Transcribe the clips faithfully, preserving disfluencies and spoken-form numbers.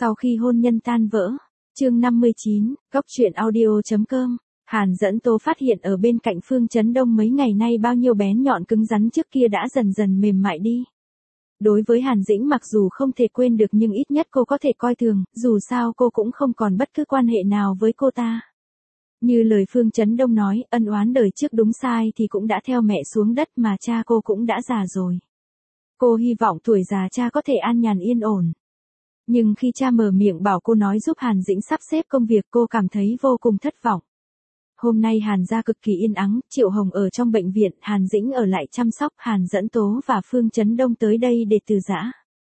Sau khi hôn nhân tan vỡ, chương năm mươi chín, góc truyện audio.com, Hàn Dẫn Tố phát hiện ở bên cạnh Phương Chấn Đông mấy ngày nay bao nhiêu bén nhọn cứng rắn trước kia đã dần dần mềm mại đi. Đối với Hàn Dĩnh mặc dù không thể quên được nhưng ít nhất cô có thể coi thường, dù sao cô cũng không còn bất cứ quan hệ nào với cô ta. Như lời Phương Chấn Đông nói, ân oán đời trước đúng sai thì cũng đã theo mẹ xuống đất mà cha cô cũng đã già rồi. Cô hy vọng tuổi già cha có thể an nhàn yên ổn. Nhưng khi cha mở miệng bảo cô nói giúp Hàn Dĩnh sắp xếp công việc cô cảm thấy vô cùng thất vọng. Hôm nay Hàn gia cực kỳ yên ắng, Triệu Hồng ở trong bệnh viện, Hàn Dĩnh ở lại chăm sóc, Hàn Dẫn Tố và Phương Chấn Đông tới đây để từ giã.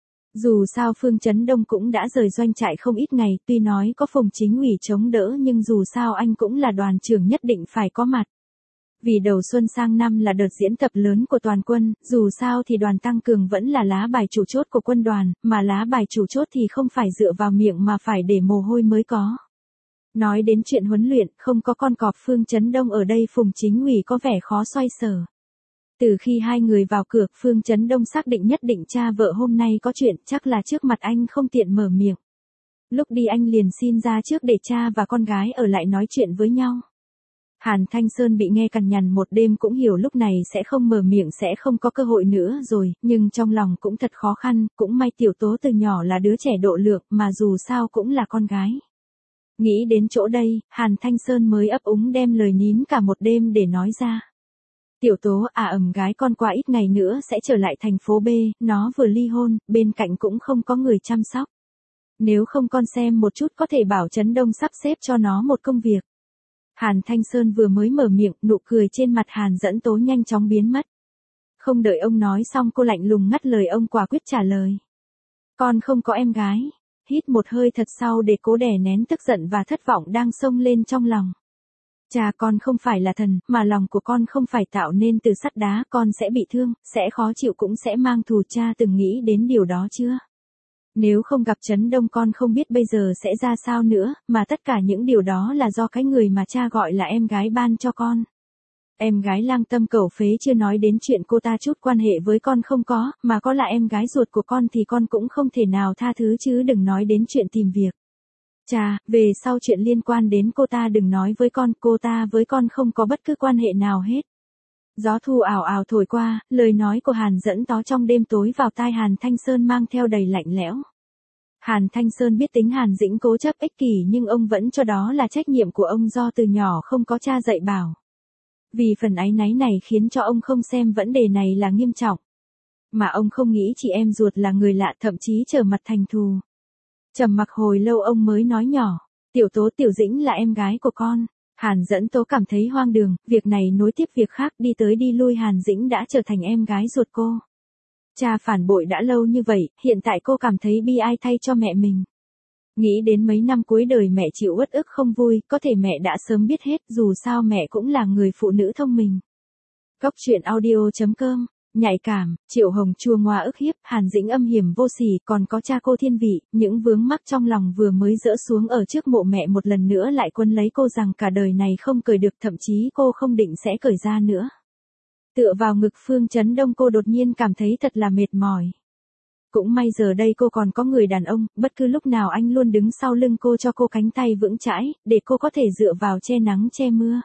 Dù sao Phương Chấn Đông cũng đã rời doanh trại không ít ngày, tuy nói có Phùng Chính ủy chống đỡ nhưng dù sao anh cũng là đoàn trưởng nhất định phải có mặt. Vì đầu xuân sang năm là đợt diễn tập lớn của toàn quân, dù sao thì đoàn tăng cường vẫn là lá bài chủ chốt của quân đoàn, mà lá bài chủ chốt thì không phải dựa vào miệng mà phải để mồ hôi mới có. Nói đến chuyện huấn luyện, không có con cọp Phương Chấn Đông ở đây Phùng Chính ủy có vẻ khó xoay sở. Từ khi hai người vào cửa, Phương Chấn Đông xác định nhất định cha vợ hôm nay có chuyện, chắc là trước mặt anh không tiện mở miệng. Lúc đi anh liền xin ra trước để cha và con gái ở lại nói chuyện với nhau. Hàn Thanh Sơn bị nghe cằn nhằn một đêm cũng hiểu lúc này sẽ không mở miệng sẽ không có cơ hội nữa rồi, nhưng trong lòng cũng thật khó khăn, cũng may Tiểu Tố từ nhỏ là đứa trẻ độ lượng mà dù sao cũng là con gái. Nghĩ đến chỗ đây, Hàn Thanh Sơn mới ấp úng đem lời nín cả một đêm để nói ra. Tiểu Tố à ẩm gái con qua ít ngày nữa sẽ trở lại thành phố B, nó vừa ly hôn, bên cạnh cũng không có người chăm sóc. Nếu không con xem một chút có thể bảo Chấn Đông sắp xếp cho nó một công việc. Hàn Thanh Sơn vừa mới mở miệng, nụ cười trên mặt Hàn Dẫn Tố nhanh chóng biến mất. Không đợi ông nói xong cô lạnh lùng ngắt lời ông quả quyết trả lời. Con không có em gái. Hít một hơi thật sâu để cố đè nén tức giận và thất vọng đang xông lên trong lòng. Cha con không phải là thần, mà lòng của con không phải tạo nên từ sắt đá, con sẽ bị thương, sẽ khó chịu cũng sẽ mang thù, cha từng nghĩ đến điều đó chưa? Nếu không gặp Chấn Đông con không biết bây giờ sẽ ra sao nữa, mà tất cả những điều đó là do cái người mà cha gọi là em gái ban cho con. Em gái lang tâm cẩu phế chưa nói đến chuyện cô ta chút quan hệ với con không có, mà có là em gái ruột của con thì con cũng không thể nào tha thứ chứ đừng nói đến chuyện tìm việc. Cha, về sau chuyện liên quan đến cô ta đừng nói với con, cô ta với con không có bất cứ quan hệ nào hết. Gió thu ảo ảo thổi qua, lời nói của Hàn Dẫn Tó trong đêm tối vào tai Hàn Thanh Sơn mang theo đầy lạnh lẽo. Hàn Thanh Sơn biết tính Hàn Dĩnh cố chấp ích kỷ nhưng ông vẫn cho đó là trách nhiệm của ông do từ nhỏ không có cha dạy bảo. Vì phần áy náy này khiến cho ông không xem vấn đề này là nghiêm trọng. Mà ông không nghĩ chị em ruột là người lạ thậm chí trở mặt thành thù. Trầm mặc hồi lâu ông mới nói nhỏ, Tiểu Tố Tiểu Dĩnh là em gái của con. Hàn Dẫn Tố cảm thấy hoang đường, việc này nối tiếp việc khác đi tới đi lui Hàn Dĩnh đã trở thành em gái ruột cô. Cha phản bội đã lâu như vậy, hiện tại cô cảm thấy bi ai thay cho mẹ mình. Nghĩ đến mấy năm cuối đời mẹ chịu uất ức không vui, có thể mẹ đã sớm biết hết, dù sao mẹ cũng là người phụ nữ thông minh. Góc truyện audio.com, nhạy cảm, Triệu Hồng chua ngoa ức hiếp, Hàn Dĩnh âm hiểm vô sỉ, còn có cha cô thiên vị, những vướng mắc trong lòng vừa mới dỡ xuống ở trước mộ mẹ một lần nữa lại quân lấy cô rằng cả đời này không cởi được, thậm chí cô không định sẽ cởi ra nữa. Tựa vào ngực Phương Chấn Đông cô đột nhiên cảm thấy thật là mệt mỏi. Cũng may giờ đây cô còn có người đàn ông, bất cứ lúc nào anh luôn đứng sau lưng cô cho cô cánh tay vững chãi, để cô có thể dựa vào che nắng che mưa.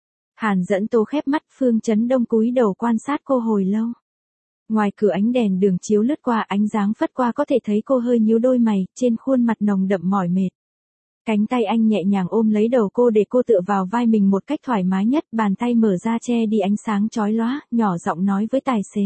Hàn Dẫn Tố khép mắt, Phương Chấn Đông cúi đầu quan sát cô hồi lâu. Ngoài cửa ánh đèn đường chiếu lướt qua, ánh dáng phất qua có thể thấy cô hơi nhíu đôi mày, trên khuôn mặt nồng đậm mỏi mệt. Cánh tay anh nhẹ nhàng ôm lấy đầu cô để cô tựa vào vai mình một cách thoải mái nhất, bàn tay mở ra che đi ánh sáng chói lóa, nhỏ giọng nói với tài xế.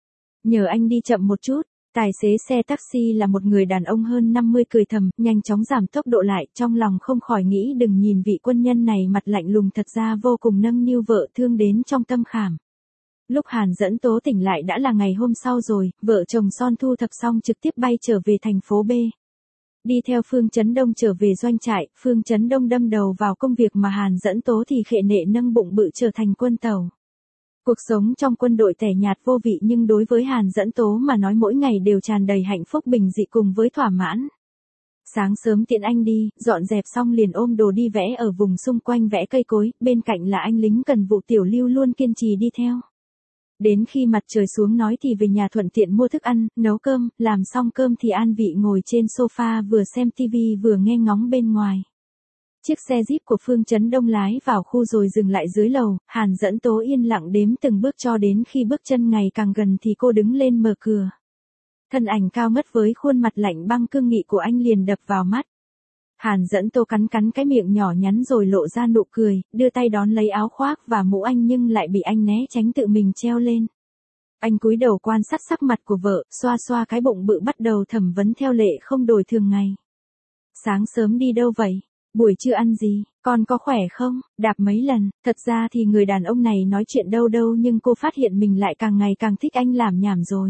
Nhờ anh đi chậm một chút. Tài xế xe taxi là một người đàn ông hơn năm mươi cười thầm, nhanh chóng giảm tốc độ lại, trong lòng không khỏi nghĩ đừng nhìn vị quân nhân này mặt lạnh lùng thật ra vô cùng nâng niu vợ thương đến trong tâm khảm. Lúc Hàn Dẫn Tố tỉnh lại đã là ngày hôm sau rồi, vợ chồng son thu thập xong trực tiếp bay trở về thành phố B. Đi theo Phương Chấn Đông trở về doanh trại, Phương Chấn Đông đâm đầu vào công việc mà Hàn Dẫn Tố thì khệ nệ nâng bụng bự trở thành quân tàu. Cuộc sống trong quân đội tẻ nhạt vô vị nhưng đối với Hàn Dẫn Tố mà nói mỗi ngày đều tràn đầy hạnh phúc bình dị cùng với thỏa mãn. Sáng sớm tiện anh đi, dọn dẹp xong liền ôm đồ đi vẽ ở vùng xung quanh vẽ cây cối, bên cạnh là anh lính cần vụ Tiểu Lưu luôn kiên trì đi theo. Đến khi mặt trời xuống nói thì về nhà thuận tiện mua thức ăn, nấu cơm, làm xong cơm thì an vị ngồi trên sofa vừa xem tivi vừa nghe ngóng bên ngoài. Chiếc xe Jeep của Phương Chấn Đông lái vào khu rồi dừng lại dưới lầu, Hàn Dẫn Tố yên lặng đếm từng bước cho đến khi bước chân ngày càng gần thì cô đứng lên mở cửa. Thân ảnh cao ngất với khuôn mặt lạnh băng cương nghị của anh liền đập vào mắt. Hàn Dẫn Tố cắn cắn cái miệng nhỏ nhắn rồi lộ ra nụ cười, đưa tay đón lấy áo khoác và mũ anh nhưng lại bị anh né tránh tự mình treo lên. Anh cúi đầu quan sát sắc mặt của vợ, xoa xoa cái bụng bự bắt đầu thẩm vấn theo lệ không đổi thường ngày. Sáng sớm đi đâu vậy? Buổi trưa ăn gì? Con có khỏe không? Đạp mấy lần? Thật ra thì người đàn ông này nói chuyện đâu đâu nhưng cô phát hiện mình lại càng ngày càng thích anh làm nhảm rồi.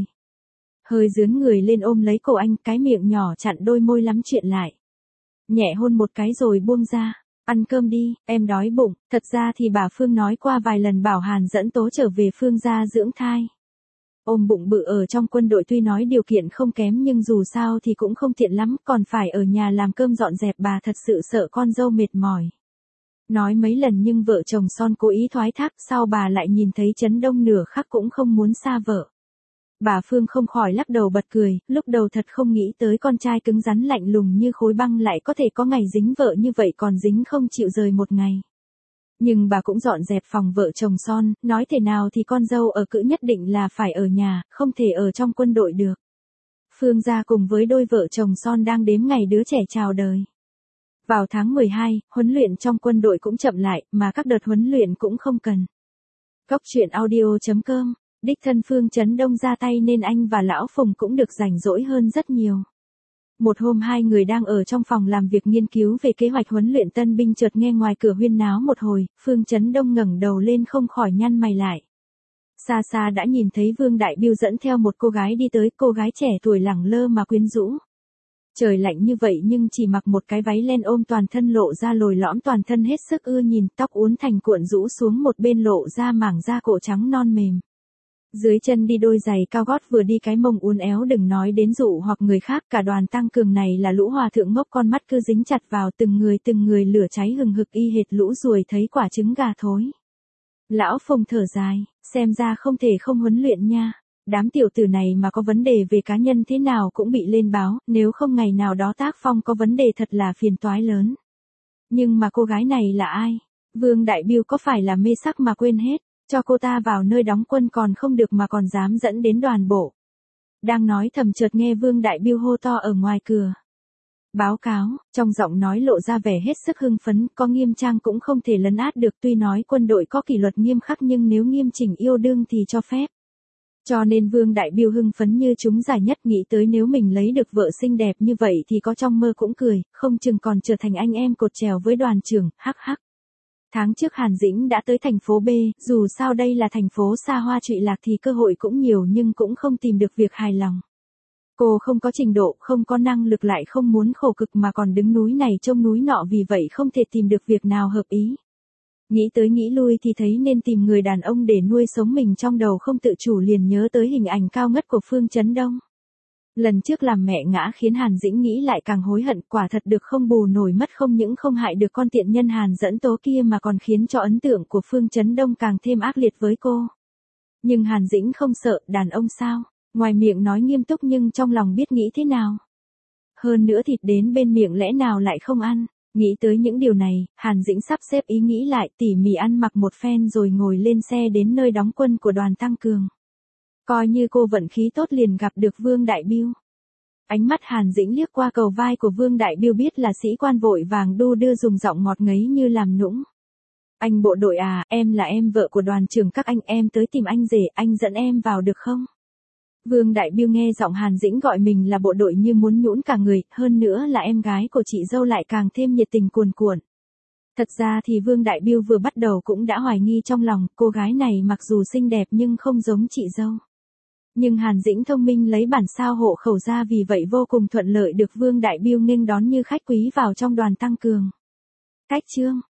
Hơi dướn người lên ôm lấy cổ anh, cái miệng nhỏ chặn đôi môi lắm chuyện lại. Nhẹ hôn một cái rồi buông ra. Ăn cơm đi, em đói bụng. Thật ra thì bà Phương nói qua vài lần bảo Hàn Dẫn Tố trở về Phương gia dưỡng thai. Ôm bụng bự ở trong quân đội tuy nói điều kiện không kém nhưng dù sao thì cũng không tiện lắm, còn phải ở nhà làm cơm dọn dẹp, bà thật sự sợ con dâu mệt mỏi. Nói mấy lần nhưng vợ chồng son cố ý thoái thác, sau bà lại nhìn thấy Trấn Đông nửa khắc cũng không muốn xa vợ. Bà Phương không khỏi lắc đầu bật cười, lúc đầu thật không nghĩ tới con trai cứng rắn lạnh lùng như khối băng lại có thể có ngày dính vợ như vậy còn dính không chịu rời một ngày. Nhưng bà cũng dọn dẹp phòng vợ chồng son, nói thế nào thì con dâu ở cữ nhất định là phải ở nhà, không thể ở trong quân đội được. Phương gia cùng với đôi vợ chồng son đang đếm ngày đứa trẻ chào đời. Vào tháng mười hai, huấn luyện trong quân đội cũng chậm lại, mà các đợt huấn luyện cũng không cần. Góc truyện audio chấm com, đích thân Phương Chấn Đông ra tay nên anh và Lão Phùng cũng được rảnh rỗi hơn rất nhiều. Một hôm hai người đang ở trong phòng làm việc nghiên cứu về kế hoạch huấn luyện tân binh chợt nghe ngoài cửa huyên náo một hồi, Phương Chấn Đông ngẩng đầu lên không khỏi nhăn mày lại. Xa xa đã nhìn thấy Vương Đại Biêu dẫn theo một cô gái đi tới, cô gái trẻ tuổi lẳng lơ mà quyến rũ. Trời lạnh như vậy nhưng chỉ mặc một cái váy len ôm toàn thân lộ ra lồi lõm toàn thân hết sức ưa nhìn, tóc uốn thành cuộn rũ xuống một bên lộ ra mảng da cổ trắng non mềm. Dưới chân đi đôi giày cao gót vừa đi cái mông uốn éo, đừng nói đến dụ hoặc người khác, cả đoàn tăng cường này là lũ hòa thượng ngốc, con mắt cứ dính chặt vào từng người từng người, lửa cháy hừng hực y hệt lũ ruồi thấy quả trứng gà thối. Lão Phùng thở dài, xem ra không thể không huấn luyện nha. Đám tiểu tử này mà có vấn đề về cá nhân thế nào cũng bị lên báo, nếu không ngày nào đó tác phong có vấn đề thật là phiền toái lớn. Nhưng mà cô gái này là ai? Vương Đại Biêu có phải là mê sắc mà quên hết? Cho cô ta vào nơi đóng quân còn không được mà còn dám dẫn đến đoàn bộ. Đang nói thầm chợt nghe Vương Đại Biêu hô to ở ngoài cửa. Báo cáo, trong giọng nói lộ ra vẻ hết sức hưng phấn, có nghiêm trang cũng không thể lấn át được, tuy nói quân đội có kỷ luật nghiêm khắc nhưng nếu nghiêm chỉnh yêu đương thì cho phép. Cho nên Vương Đại Biêu hưng phấn như chúng giải nhất, nghĩ tới nếu mình lấy được vợ xinh đẹp như vậy thì có trong mơ cũng cười, không chừng còn trở thành anh em cột chèo với đoàn trưởng, hắc hắc. Tháng trước Hàn Dĩnh đã tới thành phố B, dù sao đây là thành phố xa hoa trụy lạc thì cơ hội cũng nhiều nhưng cũng không tìm được việc hài lòng. Cô không có trình độ, không có năng lực, lại không muốn khổ cực mà còn đứng núi này trông núi nọ, vì vậy không thể tìm được việc nào hợp ý. Nghĩ tới nghĩ lui thì thấy nên tìm người đàn ông để nuôi sống mình, trong đầu không tự chủ liền nhớ tới hình ảnh cao ngất của Phương Chấn Đông. Lần trước làm mẹ ngã khiến Hàn Dĩnh nghĩ lại càng hối hận, quả thật được không bù nổi mất, không những không hại được con tiện nhân Hàn Dẫn Tố kia mà còn khiến cho ấn tượng của Phương Chấn Đông càng thêm ác liệt với cô. Nhưng Hàn Dĩnh không sợ, đàn ông sao? Ngoài miệng nói nghiêm túc nhưng trong lòng biết nghĩ thế nào. Hơn nữa thịt đến bên miệng lẽ nào lại không ăn. Nghĩ tới những điều này, Hàn Dĩnh sắp xếp ý nghĩ lại, tỉ mỉ ăn mặc một phen rồi ngồi lên xe đến nơi đóng quân của đoàn tăng cường. Coi như cô vận khí tốt liền gặp được Vương Đại Biêu. Ánh mắt Hàn Dĩnh liếc qua cầu vai của Vương Đại Biêu biết là sĩ quan, vội vàng đu đưa dùng giọng ngọt ngấy như làm nũng. Anh bộ đội à, em là em vợ của đoàn trưởng các anh, em tới tìm anh rể, anh dẫn em vào được không? Vương Đại Biêu nghe giọng Hàn Dĩnh gọi mình là bộ đội như muốn nhũn cả người, hơn nữa là em gái của chị dâu lại càng thêm nhiệt tình cuồn cuộn. Thật ra thì Vương Đại Biêu vừa bắt đầu cũng đã hoài nghi trong lòng, cô gái này mặc dù xinh đẹp nhưng không giống chị dâu. Nhưng Hàn Dĩnh thông minh lấy bản sao hộ khẩu ra, vì vậy vô cùng thuận lợi được Vương Đại Biêu nghênh đón như khách quý vào trong đoàn tăng cường. Cách chương